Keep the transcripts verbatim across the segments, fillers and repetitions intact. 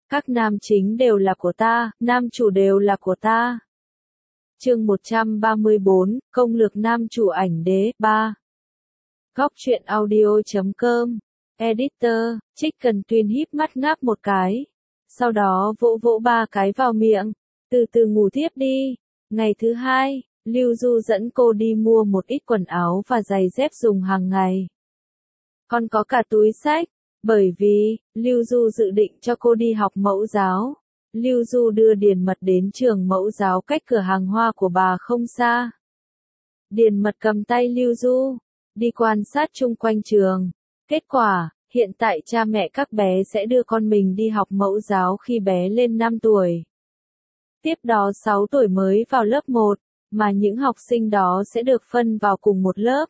Các nam chính đều là của ta, nam chủ đều là của ta. Chương một trăm ba mươi bốn, Công lược nam chủ ảnh đế, ba. Góc truyện audio chấm com. Editor, Chicken Twin híp mắt ngáp một cái. Sau đó vỗ vỗ ba cái vào miệng. Từ từ ngủ tiếp đi. Ngày thứ hai, Lưu Du dẫn cô đi mua một ít quần áo và giày dép dùng hàng ngày. Còn có cả túi xách. Bởi vì, Lưu Du dự định cho cô đi học mẫu giáo. Lưu Du đưa Điền Mật đến trường mẫu giáo cách cửa hàng hoa của bà không xa. Điền Mật cầm tay Lưu Du, đi quan sát chung quanh trường. Kết quả, hiện tại cha mẹ các bé sẽ đưa con mình đi học mẫu giáo khi bé lên năm tuổi. Tiếp đó sáu tuổi mới vào lớp một, mà những học sinh đó sẽ được phân vào cùng một lớp.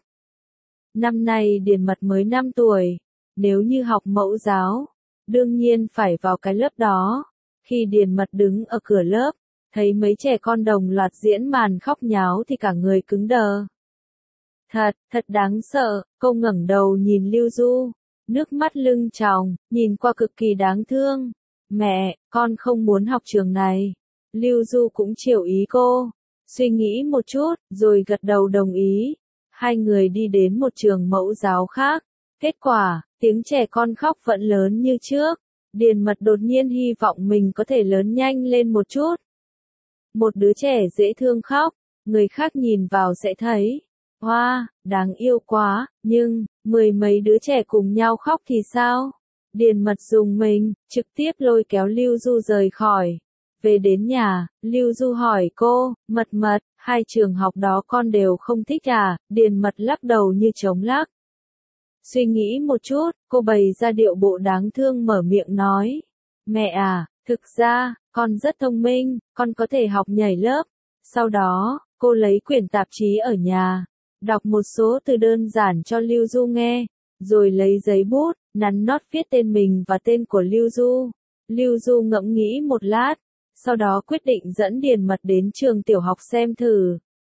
Năm nay Điền Mật mới năm tuổi, nếu như học mẫu giáo, đương nhiên phải vào cái lớp đó. Khi Điền Mật đứng ở cửa lớp, thấy mấy trẻ con đồng loạt diễn màn khóc nháo thì cả người cứng đờ. Thật, thật đáng sợ, cô ngẩng đầu nhìn Lưu Du, nước mắt lưng tròng, nhìn qua cực kỳ đáng thương. Mẹ, con không muốn học trường này. Lưu Du cũng chiều ý cô, suy nghĩ một chút, rồi gật đầu đồng ý. Hai người đi đến một trường mẫu giáo khác. Kết quả, tiếng trẻ con khóc vẫn lớn như trước. Điền Mật đột nhiên hy vọng mình có thể lớn nhanh lên một chút. Một đứa trẻ dễ thương khóc, người khác nhìn vào sẽ thấy, hoa, wow, đáng yêu quá, nhưng, mười mấy đứa trẻ cùng nhau khóc thì sao? Điền Mật dùng mình, trực tiếp lôi kéo Lưu Du rời khỏi. Về đến nhà, Lưu Du hỏi cô, Mật Mật, hai trường học đó con đều không thích à? Điền Mật lắc đầu như trống lắc. Suy nghĩ một chút, cô bày ra điệu bộ đáng thương mở miệng nói. Mẹ à, thực ra, con rất thông minh, con có thể học nhảy lớp. Sau đó, cô lấy quyển tạp chí ở nhà, đọc một số từ đơn giản cho Lưu Du nghe, rồi lấy giấy bút, nắn nót viết tên mình và tên của Lưu Du. Lưu Du ngẫm nghĩ một lát, sau đó quyết định dẫn Điền Mật đến trường tiểu học xem thử.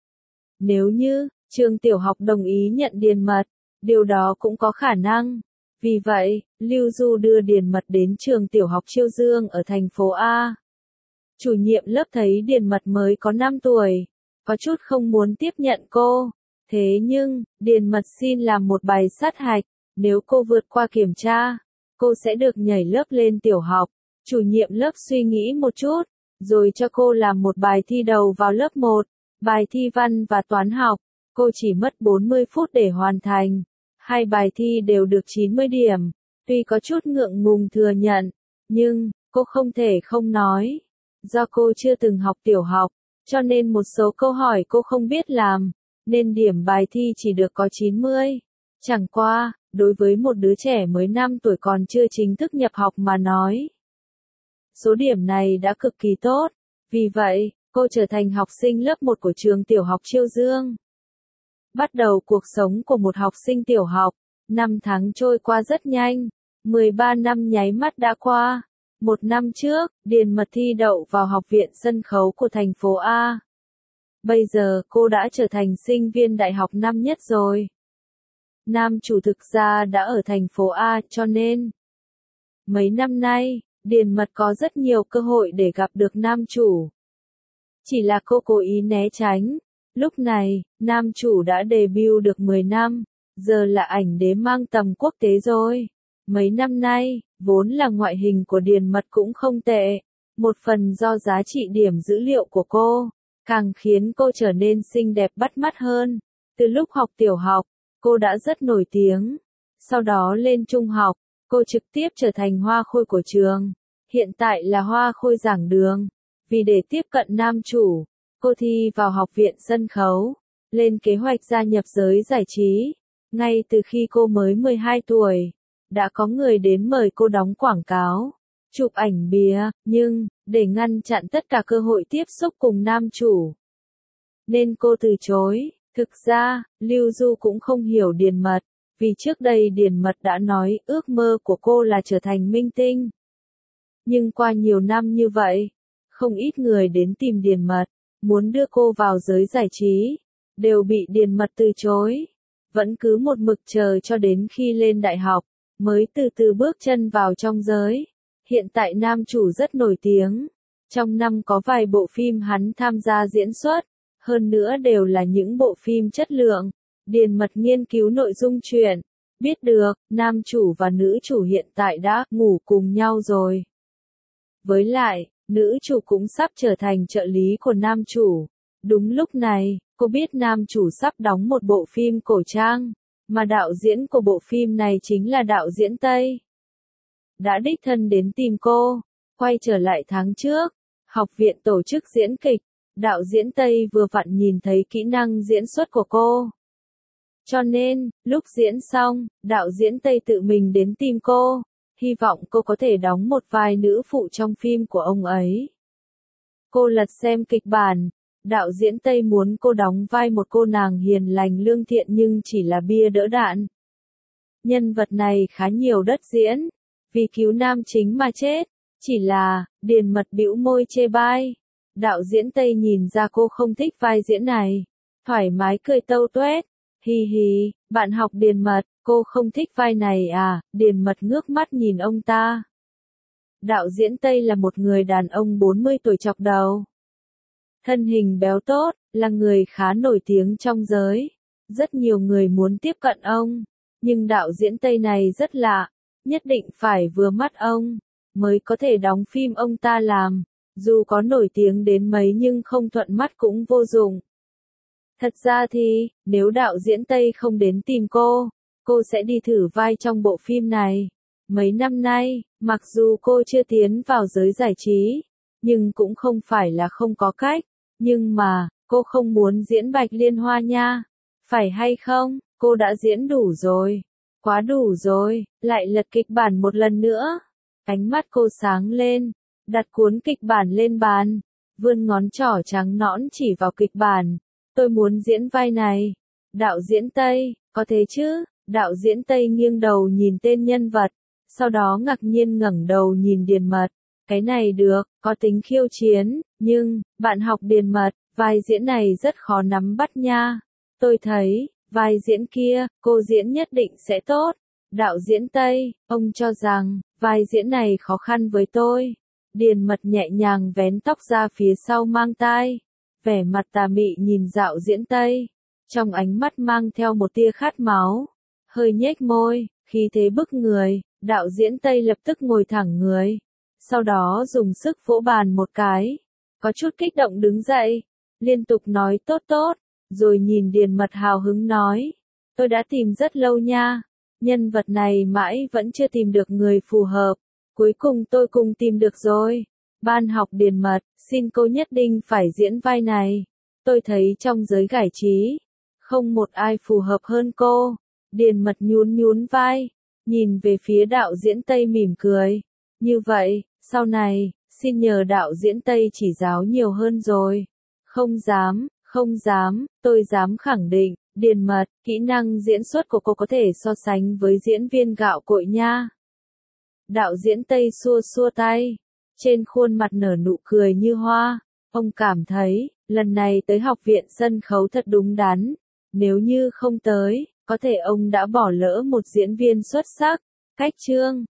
Nếu như, trường tiểu học đồng ý nhận Điền Mật, điều đó cũng có khả năng. Vì vậy, Lưu Du đưa Điền Mật đến trường tiểu học Chiêu Dương ở thành phố A. Chủ nhiệm lớp thấy Điền Mật mới có năm tuổi, có chút không muốn tiếp nhận cô. Thế nhưng, Điền Mật xin làm một bài sát hạch, nếu cô vượt qua kiểm tra, cô sẽ được nhảy lớp lên tiểu học. Chủ nhiệm lớp suy nghĩ một chút, rồi cho cô làm một bài thi đầu vào lớp một, bài thi văn và toán học. Cô chỉ mất bốn mươi phút để hoàn thành. Hai bài thi đều được chín mươi điểm. Tuy có chút ngượng ngùng thừa nhận, nhưng, cô không thể không nói. Do cô chưa từng học tiểu học, cho nên một số câu hỏi cô không biết làm, nên điểm bài thi chỉ được có chín mươi. Chẳng qua, đối với một đứa trẻ mới năm tuổi còn chưa chính thức nhập học mà nói, số điểm này đã cực kỳ tốt. Vì vậy, cô trở thành học sinh lớp một của trường tiểu học Chiêu Dương. Bắt đầu cuộc sống của một học sinh tiểu học, năm tháng trôi qua rất nhanh, mười ba năm nháy mắt đã qua. Một năm trước, Điền Mật thi đậu vào học viện sân khấu của thành phố A. Bây giờ cô đã trở thành sinh viên đại học năm nhất rồi. Nam chủ thực ra đã ở thành phố A cho nên, mấy năm nay, Điền Mật có rất nhiều cơ hội để gặp được nam chủ. Chỉ là cô cố ý né tránh. Lúc này, nam chủ đã debut được mười năm, giờ là ảnh đế mang tầm quốc tế rồi. Mấy năm nay, vốn là ngoại hình của Điền Mật cũng không tệ. Một phần do giá trị điểm dữ liệu của cô, càng khiến cô trở nên xinh đẹp bắt mắt hơn. Từ lúc học tiểu học, cô đã rất nổi tiếng. Sau đó lên trung học, cô trực tiếp trở thành hoa khôi của trường. Hiện tại là hoa khôi giảng đường. Vì để tiếp cận nam chủ, cô thi vào học viện sân khấu, lên kế hoạch gia nhập giới giải trí. Ngay từ khi cô mới mười hai tuổi, đã có người đến mời cô đóng quảng cáo, chụp ảnh bìa, nhưng, để ngăn chặn tất cả cơ hội tiếp xúc cùng nam chủ, nên cô từ chối. Thực ra, Lưu Du cũng không hiểu Điền Mật, vì trước đây Điền Mật đã nói ước mơ của cô là trở thành minh tinh. Nhưng qua nhiều năm như vậy, không ít người đến tìm Điền Mật, muốn đưa cô vào giới giải trí, đều bị Điền Mật từ chối. Vẫn cứ một mực chờ cho đến khi lên đại học, mới từ từ bước chân vào trong giới. Hiện tại nam chủ rất nổi tiếng. Trong năm có vài bộ phim hắn tham gia diễn xuất, hơn nữa đều là những bộ phim chất lượng. Điền Mật nghiên cứu nội dung truyện, biết được, nam chủ và nữ chủ hiện tại đã ngủ cùng nhau rồi. Với lại, nữ chủ cũng sắp trở thành trợ lý của nam chủ. Đúng lúc này, cô biết nam chủ sắp đóng một bộ phim cổ trang, mà đạo diễn của bộ phim này chính là đạo diễn Tây. Đã đích thân đến tìm cô, quay trở lại tháng trước, học viện tổ chức diễn kịch, đạo diễn Tây vừa vặn nhìn thấy kỹ năng diễn xuất của cô. Cho nên, lúc diễn xong, đạo diễn Tây tự mình đến tìm cô, hy vọng cô có thể đóng một vai nữ phụ trong phim của ông ấy. Cô lật xem kịch bản, đạo diễn Tây muốn cô đóng vai một cô nàng hiền lành lương thiện nhưng chỉ là bia đỡ đạn. Nhân vật này khá nhiều đất diễn, vì cứu nam chính mà chết, chỉ là, Điền Mật bĩu môi chê bai. Đạo diễn Tây nhìn ra cô không thích vai diễn này, thoải mái cười tâu tuét, hi hi, bạn học Điền Mật, cô không thích vai này à? Điền Mật ngước mắt nhìn ông ta. Đạo diễn Tây là một người đàn ông bốn mươi tuổi chọc đầu. Thân hình béo tốt, là người khá nổi tiếng trong giới. Rất nhiều người muốn tiếp cận ông, nhưng đạo diễn Tây này rất lạ, nhất định phải vừa mắt ông, mới có thể đóng phim ông ta làm. Dù có nổi tiếng đến mấy nhưng không thuận mắt cũng vô dụng. Thật ra thì, nếu đạo diễn Tây không đến tìm cô, cô sẽ đi thử vai trong bộ phim này. Mấy năm nay, mặc dù cô chưa tiến vào giới giải trí, nhưng cũng không phải là không có cách. Nhưng mà, cô không muốn diễn Bạch Liên Hoa nha. Phải hay không? Cô đã diễn đủ rồi. Quá đủ rồi, lại lật kịch bản một lần nữa. Ánh mắt cô sáng lên, đặt cuốn kịch bản lên bàn, vươn ngón trỏ trắng nõn chỉ vào kịch bản. Tôi muốn diễn vai này. Đạo diễn Tây, có thế chứ? Đạo diễn Tây nghiêng đầu nhìn tên nhân vật, sau đó ngạc nhiên ngẩng đầu nhìn Điền Mật. Cái này được, có tính khiêu chiến, nhưng, bạn học Điền Mật, vai diễn này rất khó nắm bắt nha. Tôi thấy, vai diễn kia, cô diễn nhất định sẽ tốt. Đạo diễn Tây, ông cho rằng, vai diễn này khó khăn với tôi. Điền Mật nhẹ nhàng vén tóc ra phía sau mang tai, vẻ mặt tà mị nhìn đạo diễn Tây, trong ánh mắt mang theo một tia khát máu, hơi nhếch môi, khí thế bức người. Đạo diễn Tây lập tức ngồi thẳng người, sau đó dùng sức vỗ bàn một cái, có chút kích động đứng dậy, liên tục nói tốt tốt, rồi nhìn Điền Mật hào hứng nói, tôi đã tìm rất lâu nha, nhân vật này mãi vẫn chưa tìm được người phù hợp, cuối cùng tôi cùng tìm được rồi. Ban học Điền Mật, xin cô nhất định phải diễn vai này. Tôi thấy trong giới giải trí, không một ai phù hợp hơn cô. Điền Mật nhún nhún vai, nhìn về phía đạo diễn Tây mỉm cười. Như vậy, sau này, xin nhờ đạo diễn Tây chỉ giáo nhiều hơn rồi. Không dám, không dám, tôi dám khẳng định, Điền Mật, kỹ năng diễn xuất của cô có thể so sánh với diễn viên gạo cội nha. Đạo diễn Tây xua xua tay, trên khuôn mặt nở nụ cười như hoa. Ông cảm thấy, lần này tới học viện sân khấu thật đúng đắn. Nếu như không tới, có thể ông đã bỏ lỡ một diễn viên xuất sắc. Cách chương